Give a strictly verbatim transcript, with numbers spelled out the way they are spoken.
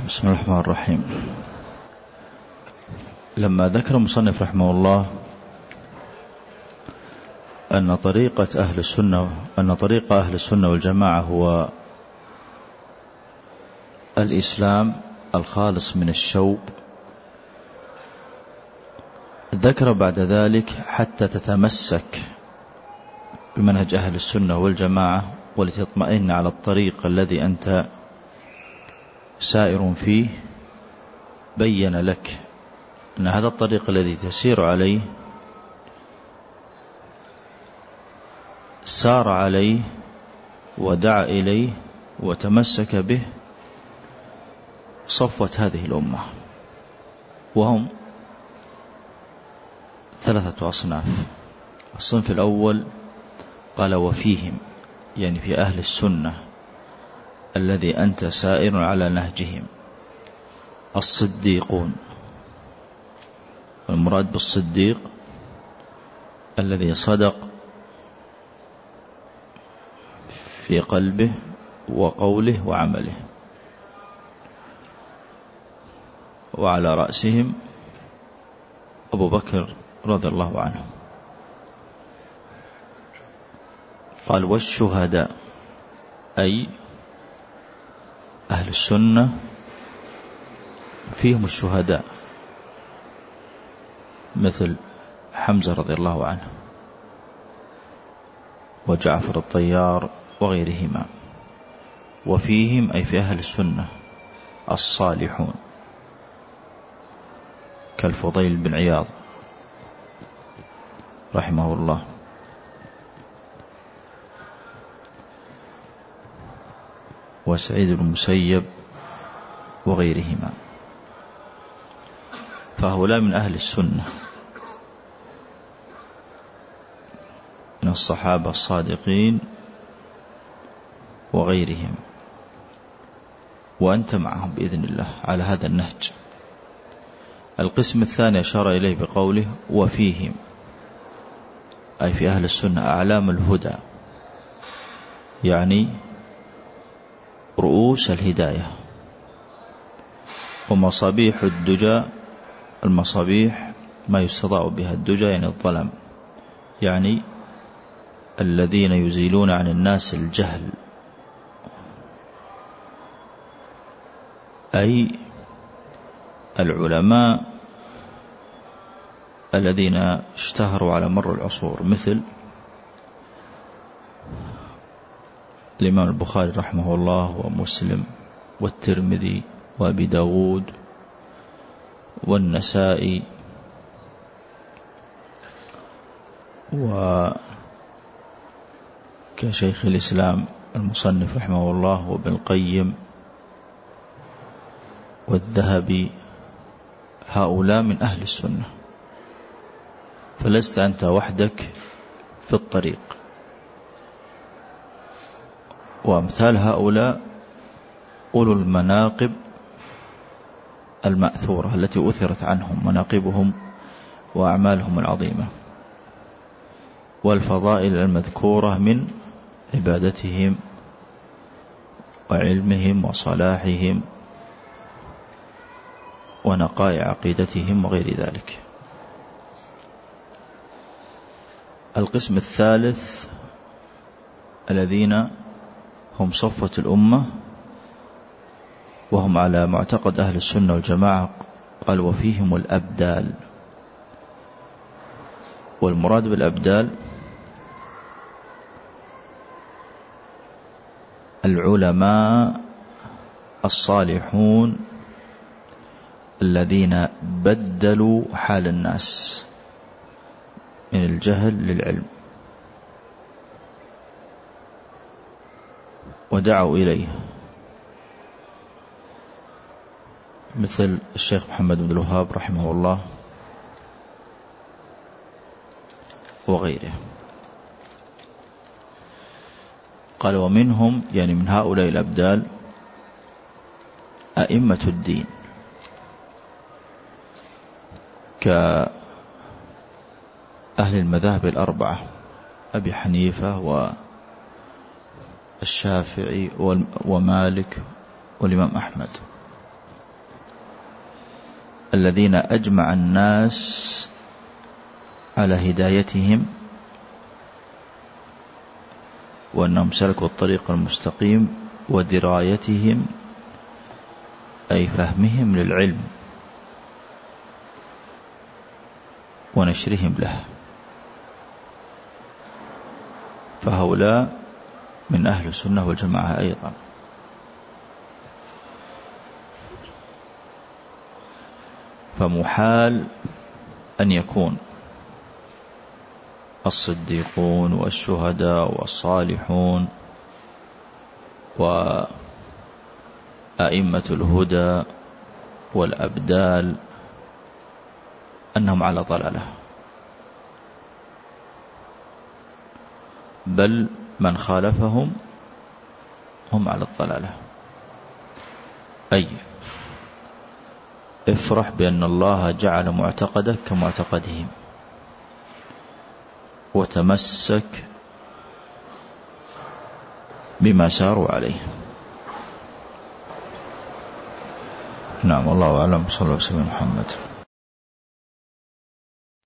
بسم الله الرحمن الرحيم. لما ذكر المصنف رحمه الله أن طريقة أهل السنة أن طريق أهل السنة والجماعة هو الإسلام الخالص من الشوب، ذكر بعد ذلك حتى تتمسك بمنهج أهل السنة والجماعة ولتطمئن على الطريق الذي أنت سائر فيه، بين لك أن هذا الطريق الذي تسير عليه سار عليه ودعا إليه وتمسك به صفوة هذه الأمة، وهم ثلاثة أصناف. الصنف الأول قال وفيهم، يعني في أهل السنة الذي أنت سائر على نهجهم، الصديقون. المراد بالصديق الذي صدق في قلبه وقوله وعمله، وعلى رأسهم أبو بكر رضي الله عنه. قال والشهداء، أي أهل السنة فيهم الشهداء مثل حمزة رضي الله عنه وجعفر الطيار وغيرهما. وفيهم أي في أهل السنة الصالحون كالفضيل بن عياض رحمه الله، وسعيد بن المسيب وغيرهما. فهؤلاء من أهل السنة من الصحابة الصادقين وغيرهم، وأنت معهم بإذن الله على هذا النهج. القسم الثاني أشار إليه بقوله وفيهم، أي في أهل السنة أعلام الهدى، يعني رؤوس الهداية ومصابيح الدجى. المصابيح ما يستضاء بها الدجى يعني الظلم، يعني الذين يزيلون عن الناس الجهل، أي العلماء الذين اشتهروا على مر العصور، مثل الإمام البخاري رحمه الله ومسلم والترمذي وأبي داود والنسائي وكشيخ الإسلام المصنف رحمه الله وابن القيم والذهبي. هؤلاء من أهل السنة، فلست أنت وحدك في الطريق. وأمثال هؤلاء أولو المناقب المأثورة التي أثرت عنهم، مناقبهم وأعمالهم العظيمة والفضائل المذكورة من عبادتهم وعلمهم وصلاحهم ونقاء عقيدتهم وغير ذلك. القسم الثالث الذين هم صفوة الأمة وهم على معتقد أهل السنة والجماعة، قال وفيهم الأبدال. والمراد بالأبدال العلماء الصالحون الذين بدلوا حال الناس من الجهل للعلم ودعوا إليه، مثل الشيخ محمد بن الوهاب رحمه الله وغيره. قال ومنهم، يعني من هؤلاء الأبدال، أئمة الدين كأهل المذاهب الأربعة، أبي حنيفة والشافعي ومالك والإمام أحمد. الذين أجمع الناس على هدايتهم وأنهم سلكوا الطريق المستقيم ودرايتهم أي فهمهم للعلم ونشرهم له، فهؤلاء من أهل السنة والجماعة أيضا. فمحال أن يكون الصديقون والشهداء والصالحون وأئمة الهدى والأبدال أنهم على ضلالة، بل من خالفهم هم على الضلالة. أي افرح بأن الله جعل معتقدك كمعتقدهم، وتمسك بما ساروا عليه. نعم، والله أعلم. صلى الله عليه وسلم محمد.